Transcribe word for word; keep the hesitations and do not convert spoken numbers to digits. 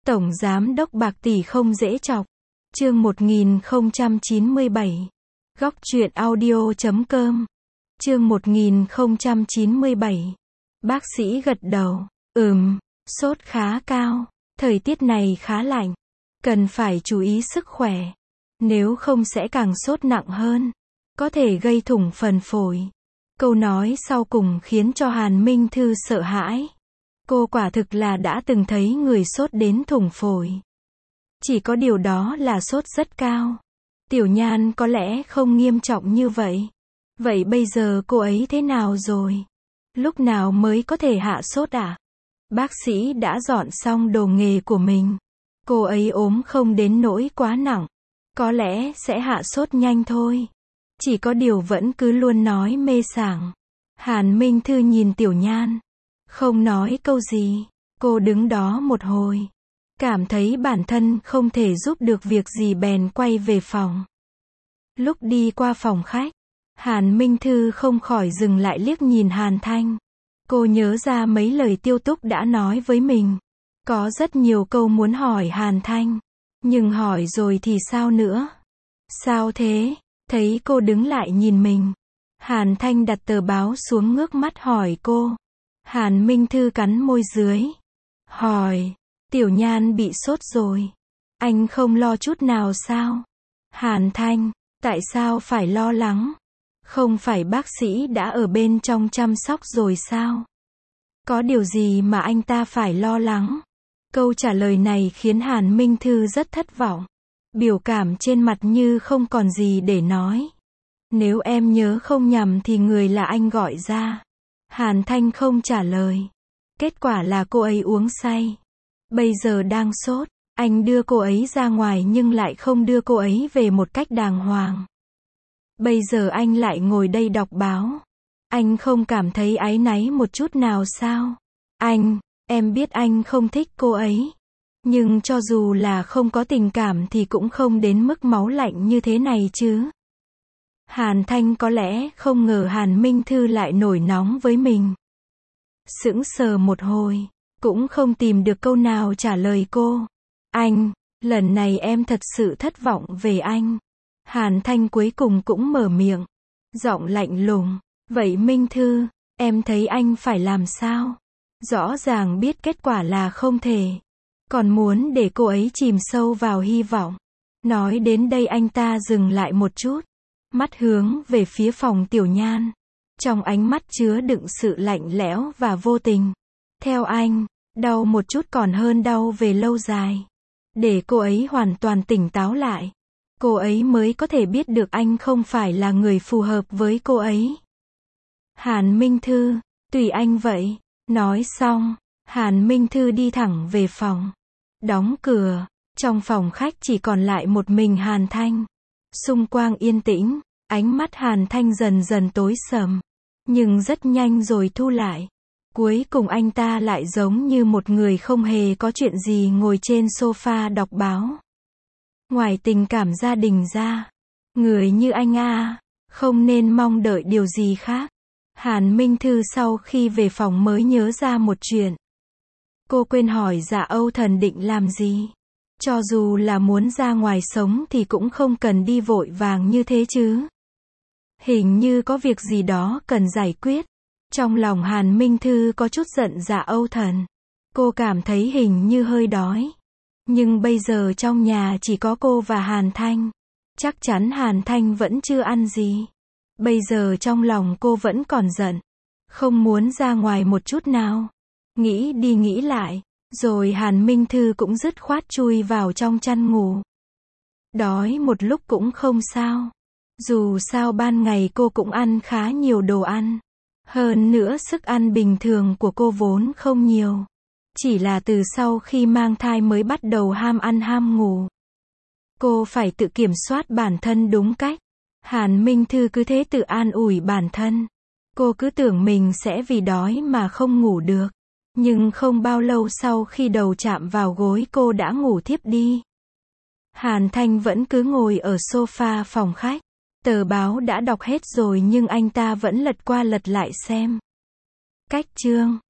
Tổng Giám đốc bạc tỷ không dễ chọc. Chương một nghìn không trăm chín mươi bảy. Góc truyện audio chấm com. Chương một nghìn không trăm chín mươi bảy. Bác sĩ gật đầu. Ừm, sốt khá cao. Thời tiết này khá lạnh. Cần phải chú ý sức khỏe. Nếu không sẽ càng sốt nặng hơn. Có thể gây thủng phần phổi. Câu nói sau cùng khiến cho Hàn Minh Thư sợ hãi. Cô quả thực là đã từng thấy người sốt đến thủng phổi. Chỉ có điều đó là sốt rất cao. Tiểu Nhan có lẽ không nghiêm trọng như vậy. Vậy bây giờ cô ấy thế nào rồi? Lúc nào mới có thể hạ sốt ạ? À? Bác sĩ đã dọn xong đồ nghề của mình. Cô ấy ốm không đến nỗi quá nặng. Có lẽ sẽ hạ sốt nhanh thôi. Chỉ có điều vẫn cứ luôn nói mê sảng. Hàn Minh Thư nhìn Tiểu Nhan. Không nói câu gì. Cô đứng đó một hồi. Cảm thấy bản thân không thể giúp được việc gì bèn quay về phòng. Lúc đi qua phòng khách, Hàn Minh Thư không khỏi dừng lại liếc nhìn Hàn Thanh. Cô nhớ ra mấy lời Tiêu Túc đã nói với mình. Có rất nhiều câu muốn hỏi Hàn Thanh. Nhưng hỏi rồi thì sao nữa? Sao thế? Thấy cô đứng lại nhìn mình. Hàn Thanh đặt tờ báo xuống ngước mắt hỏi cô. Hàn Minh Thư cắn môi dưới. Hỏi. Tiểu Nhan bị sốt rồi. Anh không lo chút nào sao? Hàn Thanh. Tại sao phải lo lắng? Không phải bác sĩ đã ở bên trong chăm sóc rồi sao? Có điều gì mà anh ta phải lo lắng? Câu trả lời này khiến Hàn Minh Thư rất thất vọng. Biểu cảm trên mặt như không còn gì để nói. Nếu em nhớ không nhầm thì người là anh gọi ra. Hàn Thanh không trả lời. Kết quả là cô ấy uống say. Bây giờ đang sốt. Anh đưa cô ấy ra ngoài nhưng lại không đưa cô ấy về một cách đàng hoàng. Bây giờ anh lại ngồi đây đọc báo. Anh không cảm thấy áy náy một chút nào sao? Anh, em biết anh không thích cô ấy. Nhưng cho dù là không có tình cảm thì cũng không đến mức máu lạnh như thế này chứ. Hàn Thanh có lẽ không ngờ Hàn Minh Thư lại nổi nóng với mình. Sững sờ một hồi, cũng không tìm được câu nào trả lời cô. Anh, lần này em thật sự thất vọng về anh. Hàn Thanh cuối cùng cũng mở miệng. Giọng lạnh lùng. Vậy Minh Thư, em thấy anh phải làm sao? Rõ ràng biết kết quả là không thể. Còn muốn để cô ấy chìm sâu vào hy vọng. Nói đến đây anh ta dừng lại một chút. Mắt hướng về phía phòng Tiểu Nhan. Trong ánh mắt chứa đựng sự lạnh lẽo và vô tình. Theo anh, đau một chút còn hơn đau về lâu dài. Để cô ấy hoàn toàn tỉnh táo lại. Cô ấy mới có thể biết được anh không phải là người phù hợp với cô ấy. Hàn Minh Thư, tùy anh vậy. Nói xong, Hàn Minh Thư đi thẳng về phòng. Đóng cửa, trong phòng khách chỉ còn lại một mình Hàn Thanh. Xung quanh yên tĩnh, ánh mắt Hàn Thanh dần dần tối sầm. Nhưng rất nhanh rồi thu lại. Cuối cùng anh ta lại giống như một người không hề có chuyện gì ngồi trên sofa đọc báo. Ngoài tình cảm gia đình ra, người như anh a, không nên mong đợi điều gì khác. Hàn Minh Thư sau khi về phòng mới nhớ ra một chuyện. Cô quên hỏi Dạ Âu Thần định làm gì. Cho dù là muốn ra ngoài sống thì cũng không cần đi vội vàng như thế chứ. Hình như có việc gì đó cần giải quyết. Trong lòng Hàn Minh Thư có chút giận Dạ Âu Thần. Cô cảm thấy hình như hơi đói. Nhưng bây giờ trong nhà chỉ có cô và Hàn Thanh. Chắc chắn Hàn Thanh vẫn chưa ăn gì. Bây giờ trong lòng cô vẫn còn giận. Không muốn ra ngoài một chút nào. Nghĩ đi nghĩ lại. Rồi Hàn Minh Thư cũng dứt khoát chui vào trong chăn ngủ. Đói một lúc cũng không sao. Dù sao ban ngày cô cũng ăn khá nhiều đồ ăn. Hơn nữa sức ăn bình thường của cô vốn không nhiều. Chỉ là từ sau khi mang thai mới bắt đầu ham ăn ham ngủ. Cô phải tự kiểm soát bản thân đúng cách. Hàn Minh Thư cứ thế tự an ủi bản thân. Cô cứ tưởng mình sẽ vì đói mà không ngủ được. Nhưng không bao lâu sau khi đầu chạm vào gối cô đã ngủ thiếp đi. Hàn Thanh vẫn cứ ngồi ở sofa phòng khách. Tờ báo đã đọc hết rồi nhưng anh ta vẫn lật qua lật lại xem. Cách chương